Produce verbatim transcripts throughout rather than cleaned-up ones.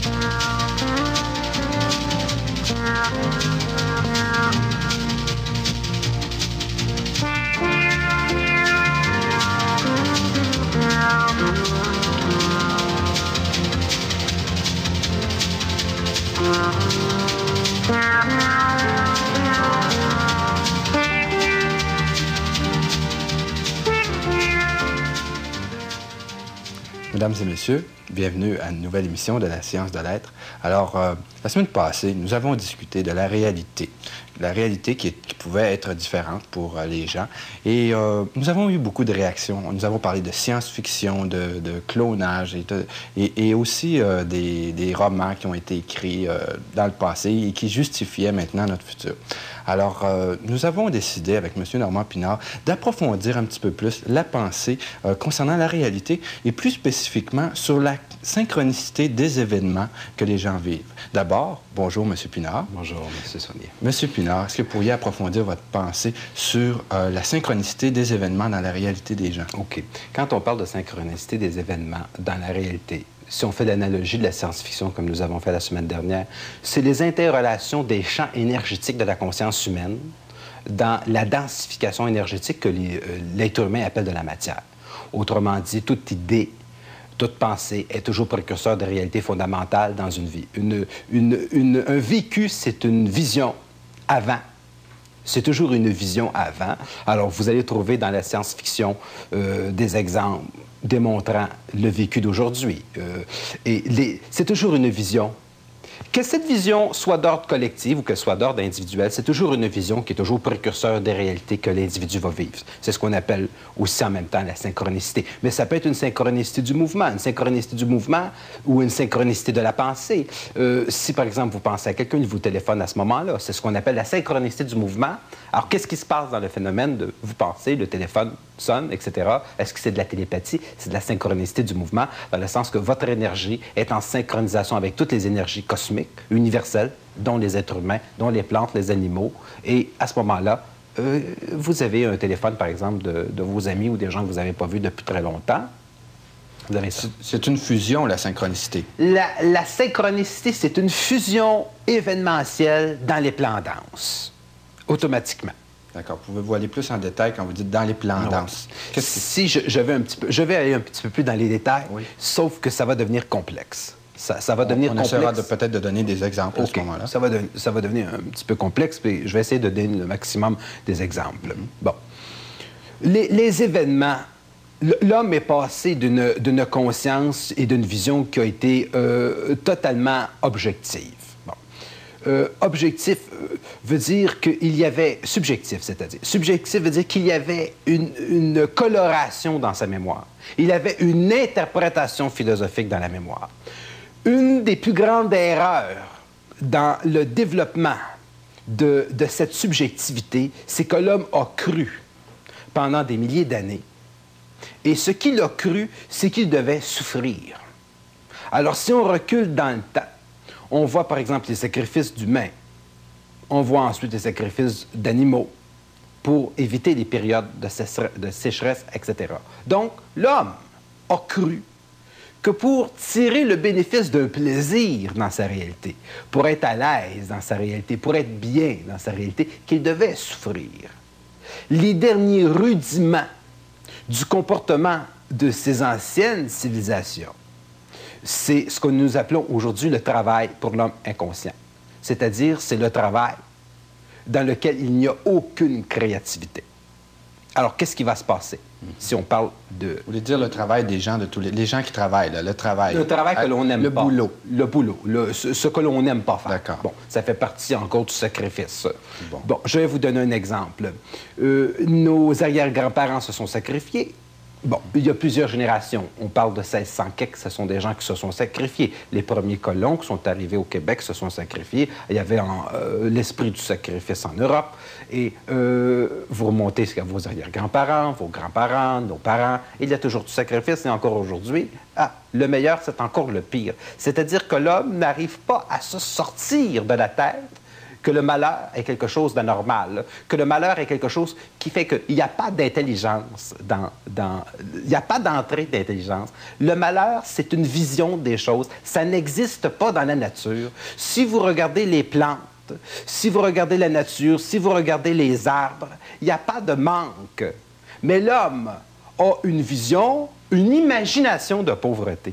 Mesdames et messieurs, bienvenue à une nouvelle émission de la Science de l'être. Alors, euh, la semaine passée, nous avons discuté de la réalité. La réalité qui, est, qui pouvait être différente pour euh, les gens. Et euh, nous avons eu beaucoup de réactions. Nous avons parlé de science-fiction, de, de clonage et, de, et, et aussi euh, des, des romans qui ont été écrits euh, dans le passé et qui justifiaient maintenant notre futur. Alors, euh, nous avons décidé, avec M. Normand Pinard, d'approfondir un petit peu plus la pensée euh, concernant la réalité et plus spécifiquement sur la synchronicité des événements que les gens vivent. D'abord, bonjour, M. Pinard. Bonjour, M. Saunier. M. Pinard, est-ce que vous pourriez approfondir votre pensée sur euh, la synchronicité des événements dans la réalité des gens? OK. Quand on parle de synchronicité des événements dans la réalité, si on fait l'analogie de la science-fiction, comme nous avons fait la semaine dernière, c'est les interrelations des champs énergétiques de la conscience humaine dans la densification énergétique que l'être humain appelle de la matière. Autrement dit, toute idée, toute pensée est toujours précurseur de réalité fondamentale dans une vie. Une, une, une, un vécu, c'est une vision avant. C'est toujours une vision avant. Alors, vous allez trouver dans la science-fiction euh, des exemples démontrant le vécu d'aujourd'hui. Euh, et les... c'est toujours une vision. Que cette vision soit d'ordre collectif ou qu'elle soit d'ordre individuel, c'est toujours une vision qui est toujours précurseur des réalités que l'individu va vivre. C'est ce qu'on appelle aussi en même temps la synchronicité. Mais ça peut être une synchronicité du mouvement, une synchronicité du mouvement ou une synchronicité de la pensée. Euh, si, par exemple, vous pensez à quelqu'un qui vous téléphone à ce moment-là, c'est ce qu'on appelle la synchronicité du mouvement. Alors, qu'est-ce qui se passe dans le phénomène de vous pensez, le téléphone sonne, et cetera. Est-ce que c'est de la télépathie? C'est de la synchronicité du mouvement, dans le sens que votre énergie est en synchronisation avec toutes les énergies cosmiques, universelles, dont les êtres humains, dont les plantes, les animaux. Et à ce moment-là, euh, vous avez un téléphone, par exemple, de, de vos amis ou des gens que vous n'avez pas vus depuis très longtemps. Vous avez ça. C'est une fusion, la synchronicité. La, la synchronicité, c'est une fusion événementielle dans les plans denses, automatiquement. D'accord. Pouvez-vous aller plus en détail quand vous dites dans les plans non. denses? Que... Si je, je, vais un petit peu, je vais aller un petit peu plus dans les détails, oui. Sauf que ça va devenir complexe. Ça, ça va on, devenir on complexe. essaiera de, peut-être de donner des exemples okay. à ce moment-là. Ça va, de, ça va devenir un petit peu complexe, puis je vais essayer de donner le maximum des exemples. Mm-hmm. Bon. Les, les événements, l'homme est passé d'une conscience et d'une vision qui a été euh, totalement objective. Bon. Euh, objectif euh, veut dire qu'il y avait... Subjectif, c'est-à-dire. Subjectif veut dire qu'il y avait une, une coloration dans sa mémoire. Il avait une interprétation philosophique dans la mémoire. Une des plus grandes erreurs dans le développement de, de cette subjectivité, c'est que l'homme a cru pendant des milliers d'années. Et ce qu'il a cru, c'est qu'il devait souffrir. Alors, si on recule dans le temps, on voit, par exemple, les sacrifices d'humains. On voit ensuite les sacrifices d'animaux pour éviter les périodes de, de sécheresse, et cetera. Donc, l'homme a cru que pour tirer le bénéfice d'un plaisir dans sa réalité, pour être à l'aise dans sa réalité, pour être bien dans sa réalité, qu'il devait souffrir. Les derniers rudiments du comportement de ces anciennes civilisations, c'est ce que nous appelons aujourd'hui le travail pour l'homme inconscient. C'est-à-dire, c'est le travail dans lequel il n'y a aucune créativité. Alors, qu'est-ce qui va se passer mm-hmm. si on parle de... Vous voulez dire le travail des gens, de tous les, les gens qui travaillent, là, le travail. Le travail que l'on n'aime pas. Le boulot. Le boulot, le, ce, ce que l'on n'aime pas faire. D'accord. Bon, ça fait partie encore du sacrifice. Bon, bon je vais vous donner un exemple. Euh, nos arrière-grands-parents se sont sacrifiés. Bon, il y a plusieurs générations. On parle de seize cents quelques, ce sont des gens qui se sont sacrifiés. Les premiers colons qui sont arrivés au Québec se sont sacrifiés. Il y avait euh, l'esprit du sacrifice en Europe. Et euh, vous remontez jusqu'à vos arrière-grands-parents, vos grands-parents, nos parents. Il y a toujours du sacrifice et encore aujourd'hui, ah, le meilleur, c'est encore le pire. C'est-à-dire que l'homme n'arrive pas à se sortir de la tête que le malheur est quelque chose d'anormal, que le malheur est quelque chose qui fait qu'il n'y a pas d'intelligence, dans, dans, il n'y a pas d'entrée d'intelligence. Le malheur, c'est une vision des choses. Ça n'existe pas dans la nature. Si vous regardez les plantes, si vous regardez la nature, si vous regardez les arbres, il n'y a pas de manque. Mais l'homme a une vision, une imagination de pauvreté.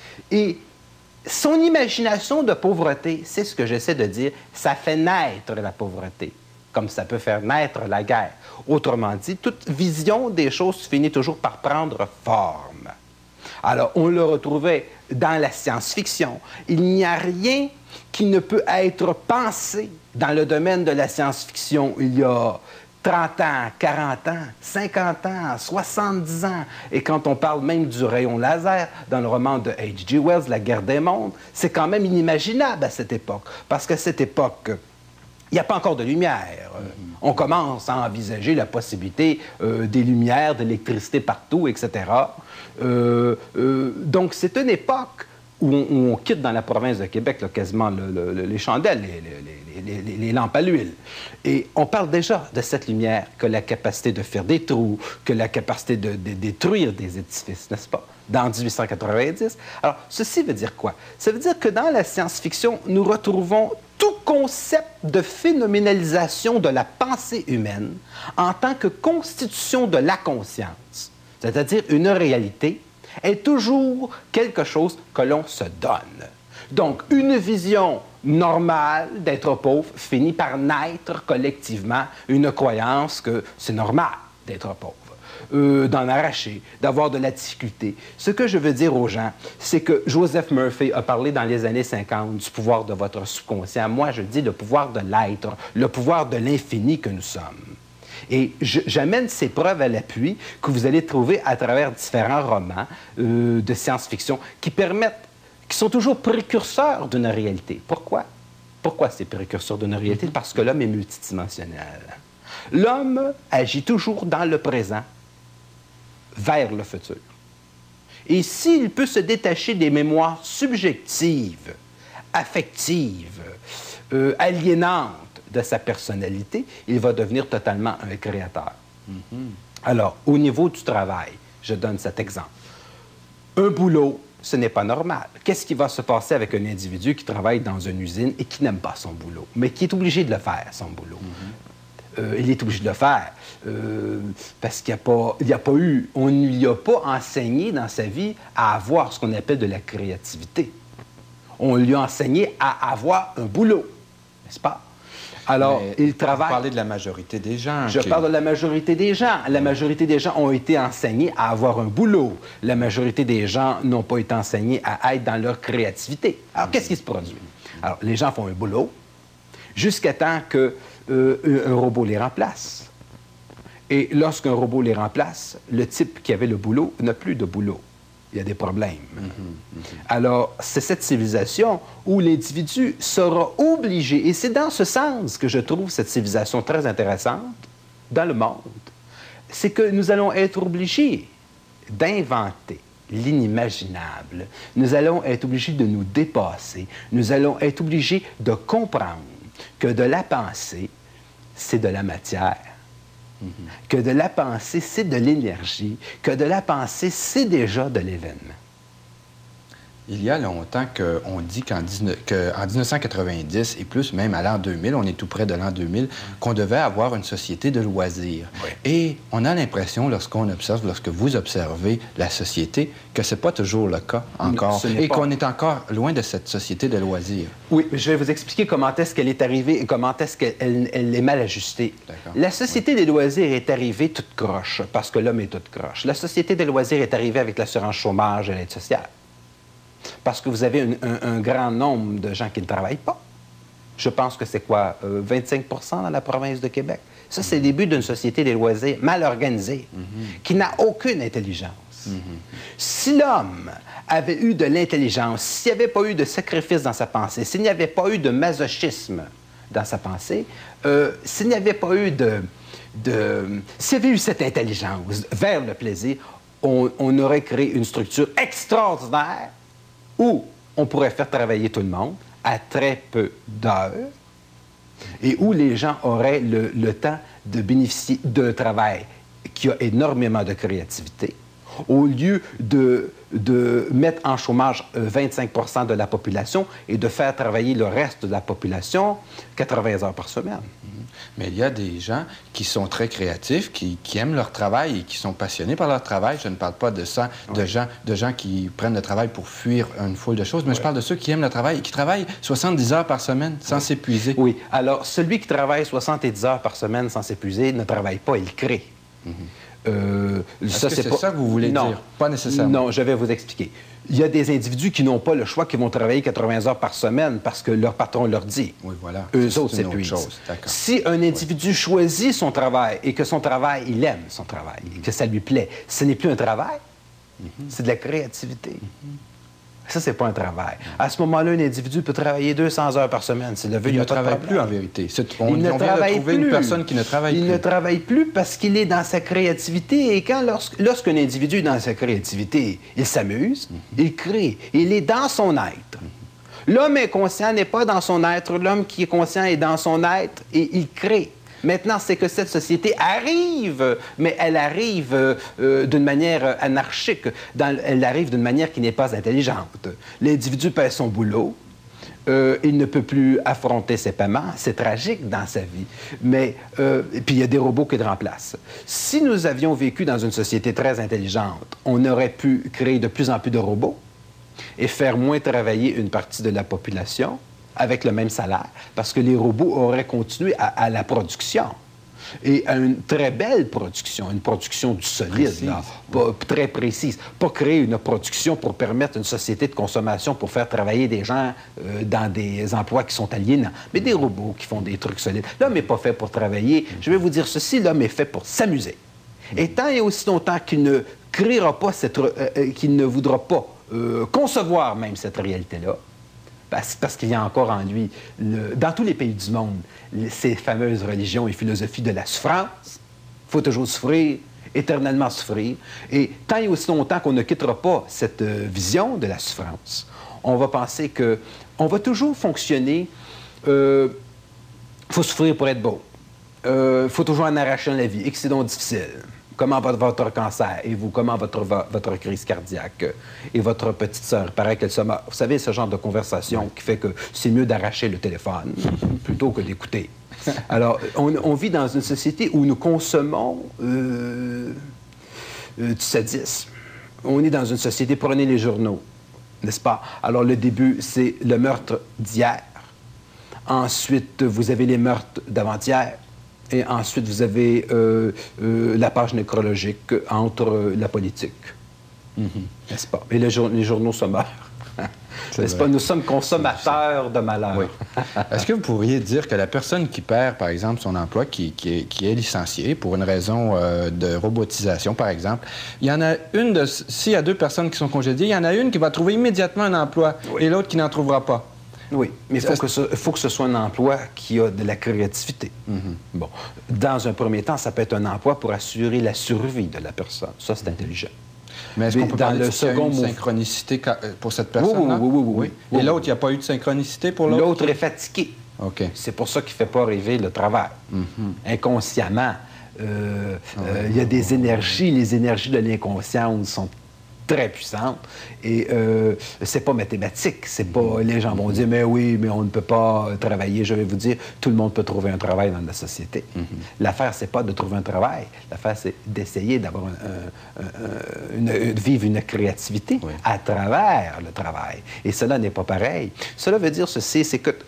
Et son imagination de pauvreté, c'est ce que j'essaie de dire, ça fait naître la pauvreté, comme ça peut faire naître la guerre. Autrement dit, toute vision des choses finit toujours par prendre forme. Alors, on le retrouvait dans la science-fiction. Il n'y a rien qui ne peut être pensé dans le domaine de la science-fiction il y a trente ans, quarante ans, cinquante ans, soixante-dix ans. Et quand on parle même du rayon laser, dans le roman de H G Wells, La guerre des mondes, c'est quand même inimaginable à cette époque. Parce qu'à cette époque, il n'y a pas encore de lumière. Mm-hmm. On commence à envisager la possibilité euh, des lumières, de l'électricité partout, et cetera. Euh, euh, donc, c'est une époque où on, où on quitte dans la province de Québec là, quasiment le, le, les chandelles, les, les, les, les lampes à l'huile. Et on parle déjà de cette lumière, que la capacité de faire des trous, que la capacité de, de détruire des édifices, n'est-ce pas, dans dix-huit cent quatre-vingt-dix. Alors, ceci veut dire quoi? Ça veut dire que dans la science-fiction, nous retrouvons tout concept de phénoménalisation de la pensée humaine en tant que constitution de la conscience, c'est-à-dire une réalité, est toujours quelque chose que l'on se donne. Donc, une vision normale d'être pauvre finit par naître collectivement une croyance que c'est normal d'être pauvre, euh, d'en arracher, d'avoir de la difficulté. Ce que je veux dire aux gens, c'est que Joseph Murphy a parlé dans les années cinquante du pouvoir de votre subconscient. Moi, je dis le pouvoir de l'être, le pouvoir de l'infini que nous sommes. Et j'amène ces preuves à l'appui que vous allez trouver à travers différents romans euh, de science-fiction qui permettent, qui sont toujours précurseurs d'une réalité. Pourquoi? Pourquoi c'est précurseur d'une réalité? Parce que l'homme est multidimensionnel. L'homme agit toujours dans le présent vers le futur. Et s'il peut se détacher des mémoires subjectives, affectives, euh, aliénantes, de sa personnalité, il va devenir totalement un créateur. Mm-hmm. Alors, au niveau du travail, je donne cet exemple. Un boulot, ce n'est pas normal. Qu'est-ce qui va se passer avec un individu qui travaille dans une usine et qui n'aime pas son boulot, mais qui est obligé de le faire, son boulot? Mm-hmm. euh, il est obligé de le faire euh, parce qu'il n'y a pas, il n'y a pas eu, on ne lui a pas enseigné dans sa vie à avoir ce qu'on appelle de la créativité. On lui a enseigné à avoir un boulot, n'est-ce pas? Alors, mais il travaille... Vous parlez de la majorité des gens. Je qui... parle de la majorité des gens. La majorité des gens ont été enseignés à avoir un boulot. La majorité des gens n'ont pas été enseignés à être dans leur créativité. Alors, mmh. qu'est-ce qui se produit? Alors, les gens font un boulot jusqu'à temps qu'un euh, robot les remplace. Et lorsqu'un robot les remplace, le type qui avait le boulot n'a plus de boulot. Il y a des problèmes. Mm-hmm, mm-hmm. Alors, c'est cette civilisation où l'individu sera obligé, et c'est dans ce sens que je trouve cette civilisation très intéressante dans le monde, c'est que nous allons être obligés d'inventer l'inimaginable. Nous allons être obligés de nous dépasser. Nous allons être obligés de comprendre que de la pensée, c'est de la matière. Mm-hmm. Que de la pensée, c'est de l'énergie, que de la pensée, c'est déjà de l'événement. Il y a longtemps qu'on dit qu'en dix-neuf cent quatre-vingt-dix et plus, même à l'an deux mille, on est tout près de l'an deux mille, qu'on devait avoir une société de loisirs. Oui. Et on a l'impression, lorsqu'on observe, lorsque vous observez la société, que ce n'est pas toujours le cas encore, et qu'on est encore loin de cette société de loisirs. Oui, je vais vous expliquer comment est-ce qu'elle est arrivée et comment est-ce qu'elle elle, elle est mal ajustée. La société oui. des loisirs est arrivée toute croche, parce que l'homme est toute croche. La société des loisirs est arrivée avec l'assurance chômage et l'aide sociale. Parce que vous avez un, un, un grand nombre de gens qui ne travaillent pas. Je pense que c'est quoi, euh, vingt-cinq pour cent dans la province de Québec? Ça, c'est le début d'une société des loisirs mal organisée, mm-hmm. qui n'a aucune intelligence. Mm-hmm. Si l'homme avait eu de l'intelligence, s'il n'y avait pas eu de sacrifice dans sa pensée, s'il n'y avait pas eu de masochisme dans sa pensée, euh, s'il n'y avait pas eu de... de s'il y avait eu cette intelligence vers le plaisir, on, on aurait créé une structure extraordinaire où on pourrait faire travailler tout le monde à très peu d'heures et où les gens auraient le, le temps de bénéficier d'un travail qui a énormément de créativité, au lieu de, de mettre en chômage vingt-cinq pour cent de la population et de faire travailler le reste de la population quatre-vingts heures par semaine. Mais il y a des gens qui sont très créatifs, qui, qui aiment leur travail et qui sont passionnés par leur travail. Je ne parle pas de ça, de, oui. gens, de gens qui prennent le travail pour fuir une foule de choses, mais oui. je parle de ceux qui aiment le travail et qui travaillent soixante-dix heures par semaine sans oui. s'épuiser. Oui. Alors, celui qui travaille soixante-dix heures par semaine sans s'épuiser ne travaille pas, il crée. Mm-hmm. Euh, Est-ce que c'est pas... ça que vous voulez non. dire? Pas nécessairement. Non, je vais vous expliquer. Il y a des individus qui n'ont pas le choix, qui vont travailler quatre-vingts heures par semaine parce que leur patron leur dit. Oui, voilà. Eux autres s'épuisent. Si un individu oui. choisit son travail et que son travail, il aime son travail, mm-hmm. et que ça lui plaît, ce n'est plus un travail, mm-hmm. c'est de la créativité. Mm-hmm. Ça, c'est pas un travail. À ce moment-là, un individu peut travailler deux cents heures par semaine. C'est le il ne travaille plus, en vérité. On, il ne on vient de trouver plus. une personne qui ne travaille il plus. Il ne travaille plus parce qu'il est dans sa créativité. Et quand, lorsqu'un individu est dans sa créativité, il s'amuse, mm-hmm. il crée, il est dans son être. Mm-hmm. L'homme inconscient n'est pas dans son être. L'homme qui est conscient est dans son être et il crée. Maintenant, c'est que cette société arrive, mais elle arrive euh, d'une manière anarchique. Dans, elle arrive d'une manière qui n'est pas intelligente. L'individu perd son boulot. Euh, il ne peut plus affronter ses paiements. C'est tragique dans sa vie. Mais, euh, et puis, il y a des robots qui le remplacent. Si nous avions vécu dans une société très intelligente, on aurait pu créer de plus en plus de robots et faire moins travailler une partie de la population avec le même salaire, parce que les robots auraient continué à, à la production. Et à une très belle production, une production du solide, là, pas, très précise. Pas créer une production pour permettre une société de consommation pour faire travailler des gens euh, dans des emplois qui sont aliénants, mais des robots qui font des trucs solides. L'homme n'est pas fait pour travailler. Je vais vous dire ceci, l'homme est fait pour s'amuser. Et tant et aussi longtemps qu'il ne créera pas cette... Euh, euh, qu'il ne voudra pas euh, concevoir même cette réalité-là, Parce, parce qu'il y a encore en lui, le, dans tous les pays du monde, ces fameuses religions et philosophies de la souffrance. Il faut toujours souffrir, éternellement souffrir. Et tant et aussi longtemps qu'on ne quittera pas cette euh, vision de la souffrance, on va penser que on va toujours fonctionner. Il euh, faut souffrir pour être beau. Il euh, faut toujours en arracher la vie et que c'est donc difficile. Comment va votre cancer? Et vous, comment votre, votre crise cardiaque? Et votre petite sœur, il paraît qu'elle se meurt. Vous savez, ce genre de conversation oui. qui fait que c'est mieux d'arracher le téléphone plutôt que d'écouter. Alors, on, on vit dans une société où nous consommons euh, euh, du sadisme. On est dans une société, prenez les journaux, n'est-ce pas? Alors, le début, c'est le meurtre d'hier. Ensuite, vous avez les meurtres d'avant-hier. Et ensuite, vous avez euh, euh, la page nécrologique entre euh, la politique. Mm-hmm. N'est-ce pas? Et les, jour les journaux se meurent. N'est-ce pas? Nous sommes consommateurs de malheur. Oui. Est-ce que vous pourriez dire que la personne qui perd, par exemple, son emploi, qui, qui, est, qui est licenciée pour une raison euh, de robotisation, par exemple, il y en a une de... S'il y a deux personnes qui sont congédiées, il y en a une qui va trouver immédiatement un emploi oui. et l'autre qui n'en trouvera pas. Oui, mais il faut que, ce, faut que ce soit un emploi qui a de la créativité. Mm-hmm. Bon, dans un premier temps, ça peut être un emploi pour assurer la survie de la personne. Ça, c'est intelligent. Mais est-ce qu'on peut parler de second synchronicité pour cette personne-là? Oui, oui, oui. oui, oui. oui. Et l'autre, il n'y a pas eu de synchronicité pour l'autre? L'autre est fatigué. OK. C'est pour ça qu'il ne fait pas rêver le travail. Mm-hmm. Inconsciemment, euh, oh, euh, il y a des énergies. Les énergies de l'inconscient sont très puissante. Et euh, c'est pas mathématique. C'est pas... Les gens vont dire, mais oui, mais on ne peut pas travailler. Je vais vous dire, tout le monde peut trouver un travail dans la société. Mm-hmm. L'affaire, c'est pas de trouver un travail. L'affaire, c'est d'essayer d'avoir un, un, un, une, de vivre une créativité oui. à travers le travail. Et cela n'est pas pareil. Cela veut dire ceci, c'est que...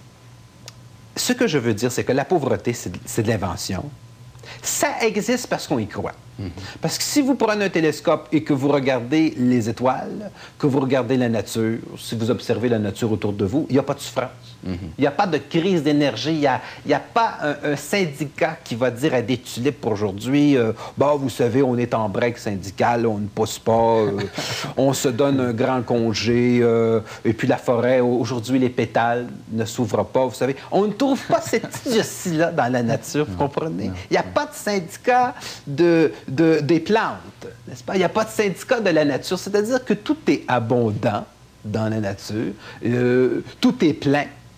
Ce que je veux dire, c'est que la pauvreté, c'est de l'invention. Ça existe parce qu'on y croit. Mm-hmm. Parce que si vous prenez un télescope et que vous regardez les étoiles, que vous regardez la nature, si vous observez la nature autour de vous, il n'y a pas de souffrance. Mm-hmm. Il n'y a pas de crise d'énergie. Il n'y a, a pas un, un syndicat qui va dire à des tulipes aujourd'hui, euh, bah, vous savez, on est en break syndical, on ne pousse pas, euh, on se donne un grand congé, euh, et puis la forêt, aujourd'hui, les pétales ne s'ouvrent pas, vous savez. On ne trouve pas cette idiotie-là dans la nature, vous comprenez? Il n'y a pas de syndicat de, de, des plantes, n'est-ce pas? Il n'y a pas de syndicat de la nature, c'est-à-dire que tout est abondant dans la nature, euh, tout est plein.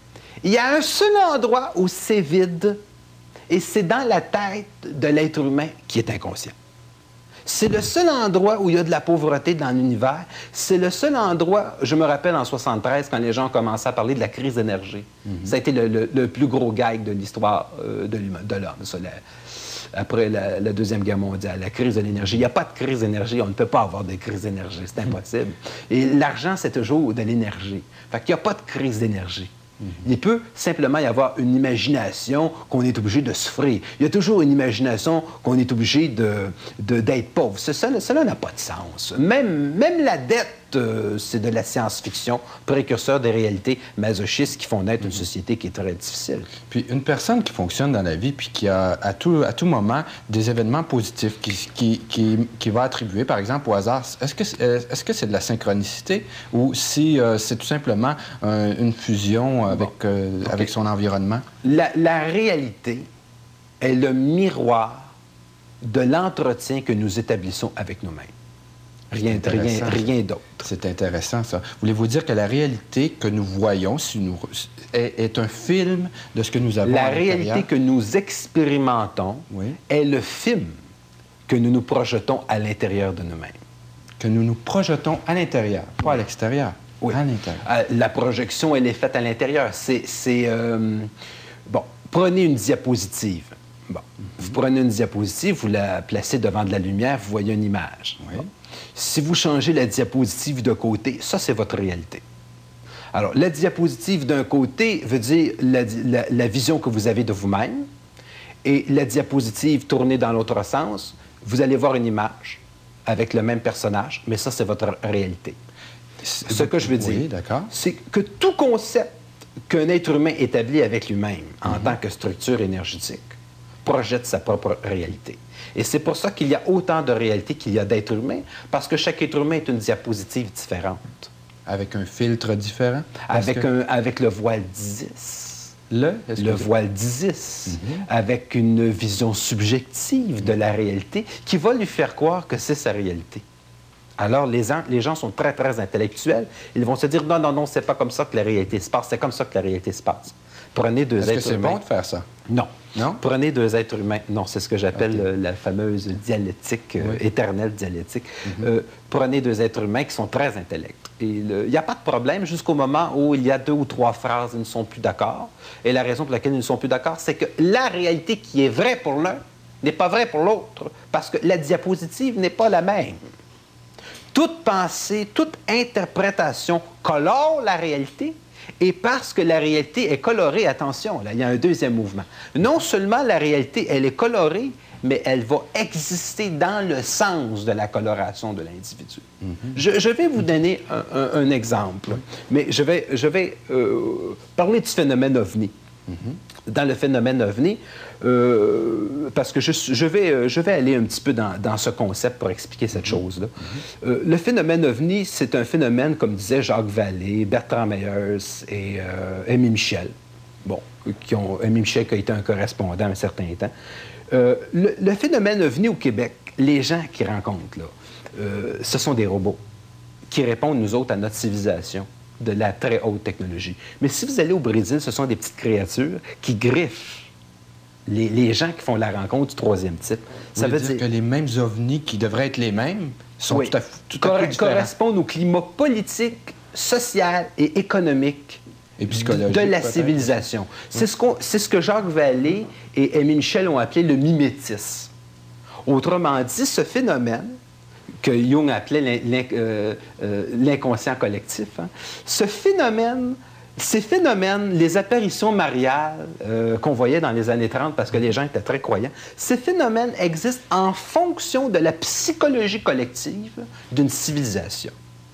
Il y a un seul endroit où c'est vide, et c'est dans la tête de l'être humain qui est inconscient. C'est le seul endroit où il y a de la pauvreté dans l'univers. C'est le seul endroit, je me rappelle en soixante-treize, quand les gens ont commencé à parler de la crise d'énergie. Mm-hmm. Ça a été le, le, le plus gros gag de l'histoire euh, de l'homme, après la, la Deuxième Guerre mondiale, la crise de l'énergie. Il n'y a pas de crise d'énergie, on ne peut pas avoir de crise d'énergie, c'est impossible. Et l'argent, c'est toujours de l'énergie. Fait qu'il n'y a pas de crise d'énergie. Mm-hmm. Il peut simplement y avoir une imagination qu'on est obligé de souffrir. Il y a toujours une imagination qu'on est obligé de, de, d'être pauvre. Ce, cela, cela n'a pas de sens. Même, même la dette, euh, c'est de la science-fiction, précurseur des réalités masochistes qui font naître mm-hmm. une société qui est très difficile. Puis une personne qui fonctionne dans la vie puis qui a à tout, à tout moment des événements positifs qui, qui, qui, qui va attribuer, par exemple, au hasard, est-ce que, est-ce que c'est de la synchronicité ou si euh, c'est tout simplement euh, une fusion avec, bon. euh, okay. avec son environnement? La, la réalité est le miroir de l'entretien que nous établissons avec nous-mêmes. Rien, rien, rien d'autre. C'est intéressant, ça. Voulez-vous dire que la réalité que nous voyons si nous, est, est un film de ce que nous avons à l'intérieur? La réalité que nous expérimentons oui. est le film que nous nous projetons à l'intérieur de nous-mêmes. Que nous nous projetons à l'intérieur, pas oui. à l'extérieur. Oui. À l'intérieur. Euh, la projection, elle est faite à l'intérieur. C'est... Euh... Bon, prenez une diapositive. Bon. Mm-hmm. Vous prenez une diapositive, vous la placez devant de la lumière, vous voyez une image. Oui. Bon. Si vous changez la diapositive de côté, ça, c'est votre réalité. Alors, la diapositive d'un côté veut dire la, la, la vision que vous avez de vous-même, et la diapositive tournée dans l'autre sens, vous allez voir une image avec le même personnage, mais ça, c'est votre réalité. Ce que je veux dire, oui, c'est que tout concept qu'un être humain établit avec lui-même en mm-hmm. tant que structure énergétique projette sa propre réalité. Et c'est pour ça qu'il y a autant de réalités qu'il y a d'êtres humains, parce que chaque être humain est une diapositive différente. Avec un filtre différent? Avec, que... un, avec le voile d'Isis. Le? Le voile d'Isis. Mm-hmm. Avec une vision subjective mm-hmm. de la réalité qui va lui faire croire que c'est sa réalité. Alors, les, les gens sont très, très intellectuels. Ils vont se dire, non, non, non, c'est pas comme ça que la réalité se passe. C'est comme ça que la réalité se passe. Prenez deux êtres humains. Est-ce que c'est bon de faire ça? Non. Non? Prenez deux êtres humains. Non, c'est ce que j'appelle okay. la fameuse dialectique, euh, oui. éternelle dialectique. Mm-hmm. euh, prenez deux êtres humains qui sont très intellects. Il n'y a pas de problème jusqu'au moment où il y a deux ou trois phrases, ils ne sont plus d'accord. Et la raison pour laquelle ils ne sont plus d'accord, c'est que la réalité qui est vraie pour l'un n'est pas vraie pour l'autre, parce que la diapositive n'est pas la même. Toute pensée, toute interprétation colore la réalité, et parce que la réalité est colorée, attention, là, il y a un deuxième mouvement. Non seulement la réalité, elle est colorée, mais elle va exister dans le sens de la coloration de l'individu. Mm-hmm. je, je vais vous donner un, un, un exemple, mais je vais, je vais euh, parler du phénomène ovni. Mm-hmm. Dans le phénomène ovni, euh, parce que je, je, vais, je vais aller un petit peu dans, dans ce concept pour expliquer cette mm-hmm. chose-là. Mm-hmm. Euh, le phénomène ovni, c'est un phénomène, comme disaient Jacques Vallée, Bertrand Meyers et euh, Aimé Michel. Bon, qui ont, Aimé Michel qui a été un correspondant un certain temps. Euh, le, le phénomène ovni au Québec, les gens qui rencontrent, là, euh, ce sont des robots qui répondent, nous autres, à notre civilisation de la très haute technologie. Mais si vous allez au Brésil, ce sont des petites créatures qui griffent les, les gens qui font la rencontre du troisième type. Ça veut dire, dire que les mêmes ovnis qui devraient être les mêmes sont oui, tout à, tout à fait différents. Correspondent au climat politique, social et économique et de la civilisation. C'est ce, qu'on, c'est ce que Jacques Vallée et Aimé Michel ont appelé le mimétisme. Autrement dit, ce phénomène que Jung appelait l'in, euh, euh, l'inconscient collectif, hein, ce phénomène, ces phénomènes, les apparitions mariales euh, qu'on voyait dans les années trente parce que les gens étaient très croyants, ces phénomènes existent en fonction de la psychologie collective d'une civilisation.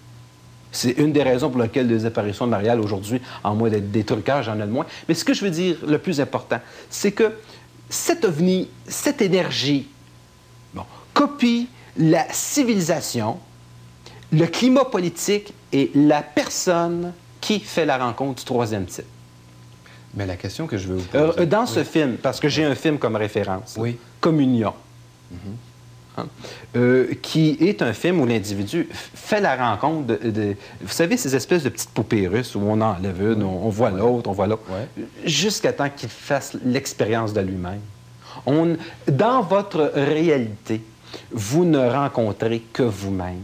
C'est une des raisons pour lesquelles les apparitions mariales aujourd'hui, en moins d'être des trucages, j'en ai de moins. Mais ce que je veux dire, le plus important, c'est que cet ovni, cette énergie, bon, copie la civilisation, le climat politique et la personne qui fait la rencontre du troisième type. Mais la question que je veux vous poser... Euh, dans oui. ce film, parce que j'ai un film comme référence, oui. Communion. Mm-hmm. hein, euh, qui est un film où l'individu fait la rencontre de, de... Vous savez, ces espèces de petites poupées russes où on enlève une, on, on voit l'autre, on voit l'autre, ouais. jusqu'à temps qu'il fasse l'expérience de lui-même. On... Dans votre réalité, vous ne rencontrez que vous-même.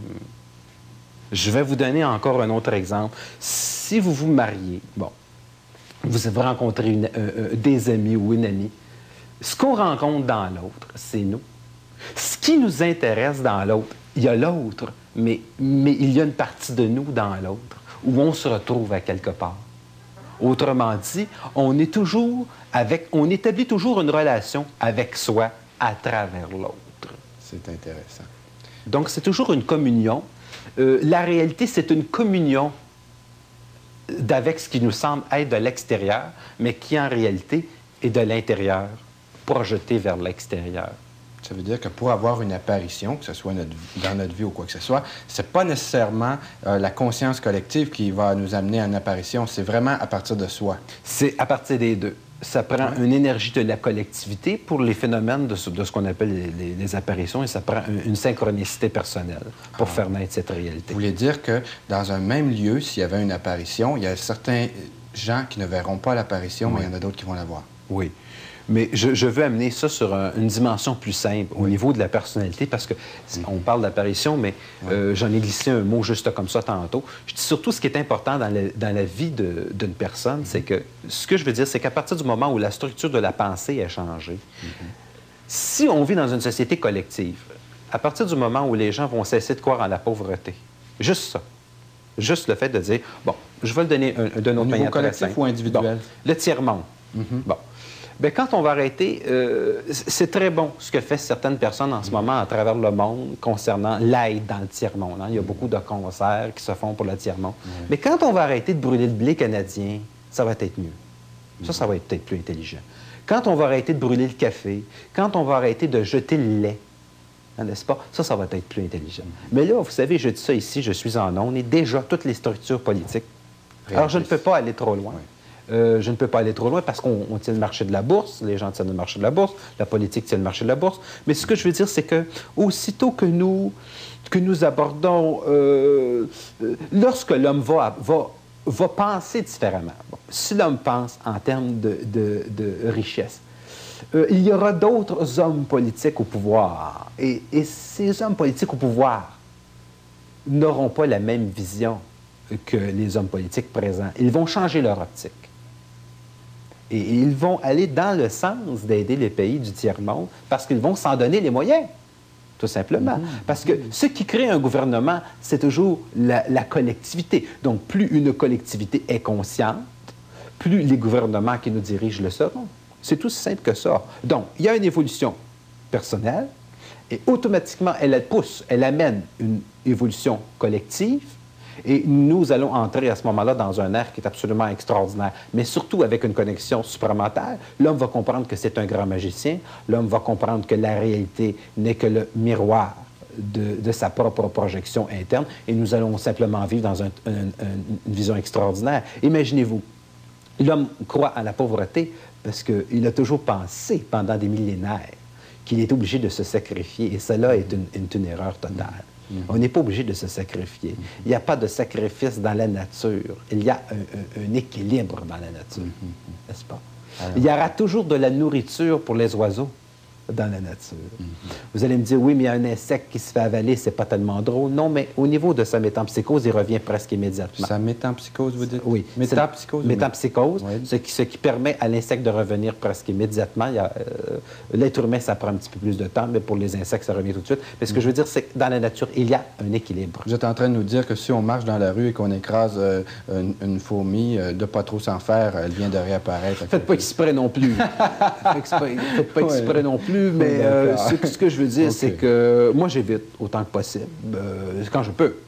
Je vais vous donner encore un autre exemple. Si vous vous mariez, bon, vous avez rencontré une, euh, des amis ou une amie, ce qu'on rencontre dans l'autre, c'est nous. Ce qui nous intéresse dans l'autre, il y a l'autre, mais, mais il y a une partie de nous dans l'autre, où on se retrouve à quelque part. Autrement dit, on est toujours avec, on établit toujours une relation avec soi à travers l'autre. C'est intéressant. Donc, c'est toujours une communion. Euh, la réalité, c'est une communion d'avec ce qui nous semble être de l'extérieur, mais qui, en réalité, est de l'intérieur, projeté vers l'extérieur. Ça veut dire que pour avoir une apparition, que ce soit notre, dans notre vie ou quoi que ce soit, c'est pas nécessairement euh, la conscience collective qui va nous amener à une apparition, c'est vraiment à partir de soi. C'est à partir des deux. Ça prend ouais. une énergie de la collectivité pour les phénomènes de ce, de ce qu'on appelle les, les, les apparitions, et ça prend une, une synchronicité personnelle pour ah. faire naître cette réalité. Vous voulez dire que dans un même lieu, s'il y avait une apparition, il y a certains gens qui ne verront pas l'apparition, oui. mais il y en a d'autres qui vont la voir. Oui. Mais je, je veux amener ça sur un, une dimension plus simple, oui. au niveau de la personnalité, parce que oui. on parle d'apparition, mais oui. euh, j'en ai glissé un mot juste comme ça tantôt. Je dis surtout ce qui est important dans, le, dans la vie d'une personne, mm-hmm. c'est que, ce que je veux dire, c'est qu'à partir du moment où la structure de la pensée a changé, mm-hmm. si on vit dans une société collective, à partir du moment où les gens vont cesser de croire en la pauvreté, juste ça, juste le fait de dire, bon, je vais le donner un, d'un autre manière collectif très simple. ou individuel? Bon, le tiers-monde. Mm-hmm. Bon. Bien, quand on va arrêter, euh, c'est très bon ce que font certaines personnes en ce moment à travers le monde concernant l'aide dans le tiers-monde. Hein. Il y a beaucoup de concerts qui se font pour le tiers-monde. Oui. Mais quand on va arrêter de brûler le blé canadien, ça va être mieux. Ça, ça va être peut-être plus intelligent. Quand on va arrêter de brûler le café, quand on va arrêter de jeter le lait, hein, n'est-ce pas? Ça, ça va être plus intelligent. Mais là, vous savez, je dis ça ici, je suis en ondes, et déjà toutes les structures politiques. Réagissent. Alors, je ne peux pas aller trop loin. Oui. Euh, je ne peux pas aller trop loin parce qu'on tient le marché de la bourse, les gens tiennent le marché de la bourse, la politique tient le marché de la bourse. Mais ce que je veux dire, c'est que aussitôt que nous, que nous abordons, euh, lorsque l'homme va, va, va penser différemment, bon, si l'homme pense en termes de, de, de richesse, euh, il y aura d'autres hommes politiques au pouvoir. Et, et ces hommes politiques au pouvoir n'auront pas la même vision que les hommes politiques présents. Ils vont changer leur optique. Et ils vont aller dans le sens d'aider les pays du tiers-monde parce qu'ils vont s'en donner les moyens, tout simplement. Mmh. Parce que ce qui crée un gouvernement, c'est toujours la, la collectivité. Donc, plus une collectivité est consciente, plus les gouvernements qui nous dirigent le seront. C'est aussi simple que ça. Donc, il y a une évolution personnelle et automatiquement, elle pousse, elle amène une évolution collective. Et nous allons entrer à ce moment-là dans un ère qui est absolument extraordinaire, mais surtout avec une connexion supramentale. L'homme va comprendre que c'est un grand magicien. L'homme va comprendre que la réalité n'est que le miroir de, de sa propre projection interne. Et nous allons simplement vivre dans un, un, un, une vision extraordinaire. Imaginez-vous, l'homme croit à la pauvreté parce qu'il a toujours pensé pendant des millénaires qu'il est obligé de se sacrifier. Et cela est une, une, une erreur totale. Mm-hmm. On n'est pas obligé de se sacrifier. Mm-hmm. Il n'y a pas de sacrifice dans la nature. Il y a un, un, un équilibre dans la nature, mm-hmm. n'est-ce pas? Alors, il y aura toujours de la nourriture pour les oiseaux dans la nature. Mm-hmm. Vous allez me dire, oui, mais il y a un insecte qui se fait avaler, c'est pas tellement drôle. Non, mais au niveau de sa métampsychose, il revient presque immédiatement. Sa métampsychose, vous dites? Oui. Métampsychose? Métampsychose, oui. ce, qui, ce qui permet à l'insecte de revenir presque immédiatement. Euh, L'être humain, ça prend un petit peu plus de temps, mais pour les insectes, ça revient tout de suite. Mais ce que mm-hmm. je veux dire, c'est que dans la nature, il y a un équilibre. Vous êtes en train de nous dire que si on marche dans la rue et qu'on écrase euh, une, une fourmi, euh, de pas trop s'en faire, elle vient de réapparaître. Faites pas exprès non plus. Faites pas exprès ouais. non plus, mais euh, ce, ce que je veux dire, okay. c'est que moi, j'évite autant que possible, euh, quand je peux.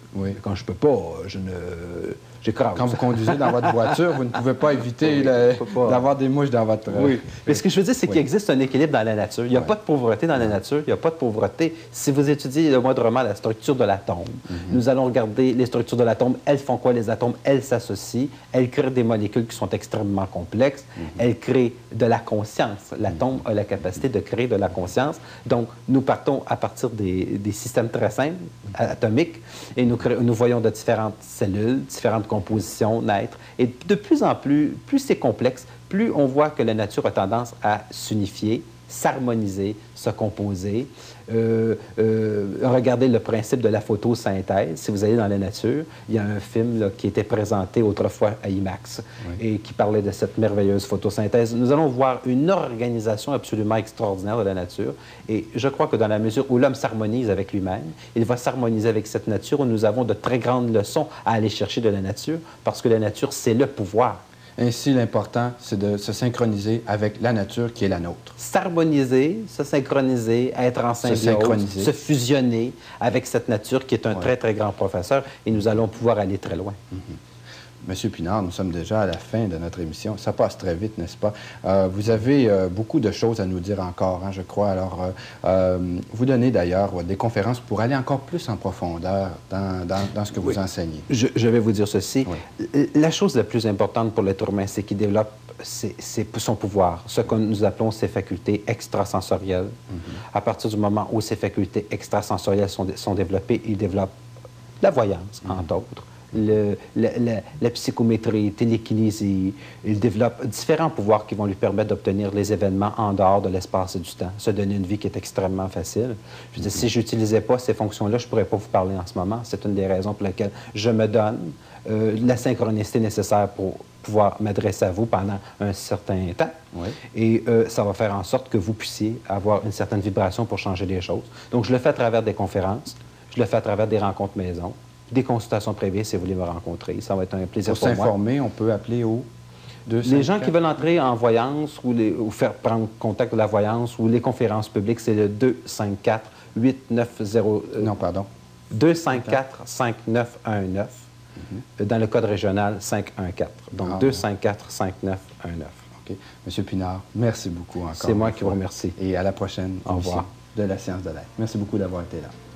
Oui. Quand je ne peux pas, je ne... j'écrase. Quand vous conduisez dans votre voiture, vous ne pouvez pas éviter oui, d'avoir des mouches dans votre... Oui. Mais ce que je veux dire, c'est oui. qu'il existe un équilibre dans la nature. Il n'y a oui. pas de pauvreté dans la nature. Il n'y a pas de pauvreté. Si vous étudiez le moindrement la structure de l'atome, mm-hmm. nous allons regarder les structures de l'atome. Elles font quoi, les atomes? Elles s'associent. Elles créent des molécules qui sont extrêmement complexes. Mm-hmm. Elles créent de la conscience. L'atome mm-hmm. a la capacité de créer de la conscience. Donc, nous partons à partir des, des systèmes très simples, mm-hmm. atomiques, et nous, créons, nous voyons de différentes cellules, différentes compositions naître. Et de plus en plus, plus c'est complexe, plus on voit que la nature a tendance à s'unifier, s'harmoniser, se composer. Euh, euh, regardez le principe de la photosynthèse. Si vous allez dans la nature, il y a un film là, qui était présenté autrefois à IMAX oui. et qui parlait de cette merveilleuse photosynthèse. Nous allons voir une organisation absolument extraordinaire de la nature. Et je crois que dans la mesure où l'homme s'harmonise avec lui-même, il va s'harmoniser avec cette nature où nous avons de très grandes leçons à aller chercher de la nature, parce que la nature, c'est le pouvoir. Ainsi, l'important, c'est de se synchroniser avec la nature qui est la nôtre. S'harmoniser, se synchroniser, être en symbiose, se, se fusionner avec cette nature qui est un ouais. très, très grand professeur, et nous allons pouvoir aller très loin. Mm-hmm. Monsieur Pinard, nous sommes déjà à la fin de notre émission. Ça passe très vite, n'est-ce pas? Euh, vous avez euh, beaucoup de choses à nous dire encore, hein, je crois. Alors, euh, euh, vous donnez d'ailleurs des conférences pour aller encore plus en profondeur dans, dans, dans ce que vous oui. enseignez. Je, je vais vous dire ceci. Oui. La chose la plus importante pour l'être humain, c'est qu'il développe ses, ses, son pouvoir, ce que nous appelons ses facultés extrasensorielles. Mm-hmm. À partir du moment où ces facultés extrasensorielles sont, sont développées, il développe la voyance, mm-hmm. entre autres. Le, la, la, la psychométrie, télékinésie. Il développe différents pouvoirs qui vont lui permettre d'obtenir les événements en dehors de l'espace et du temps, se donner une vie qui est extrêmement facile. Je veux dire, si je n'utilisais pas ces fonctions-là, je ne pourrais pas vous parler en ce moment. C'est une des raisons pour lesquelles je me donne euh, la synchronicité nécessaire pour pouvoir m'adresser à vous pendant un certain temps. Oui. Et euh, ça va faire en sorte que vous puissiez avoir une certaine vibration pour changer les choses. Donc, je le fais à travers des conférences, je le fais à travers des rencontres maison, des consultations privées si vous voulez me rencontrer. Ça va être un plaisir pour, pour moi. Pour s'informer, on peut appeler au deux cinq quatre. Les gens qui veulent entrer en voyance ou, les, ou faire prendre contact de la voyance ou les conférences publiques, c'est le deux cinq quatre huit neuf zéro... Euh, non, pardon. deux cinq quatre cinq neuf un neuf, mm-hmm. dans le code régional cinq un quatre. Donc, ah, deux cinq quatre cinq neuf un neuf. OK. Monsieur Pinard, merci beaucoup encore. C'est moi qui vous remercie. Et à la prochaine Au revoir. De la Science de l'Être. Merci beaucoup d'avoir été là.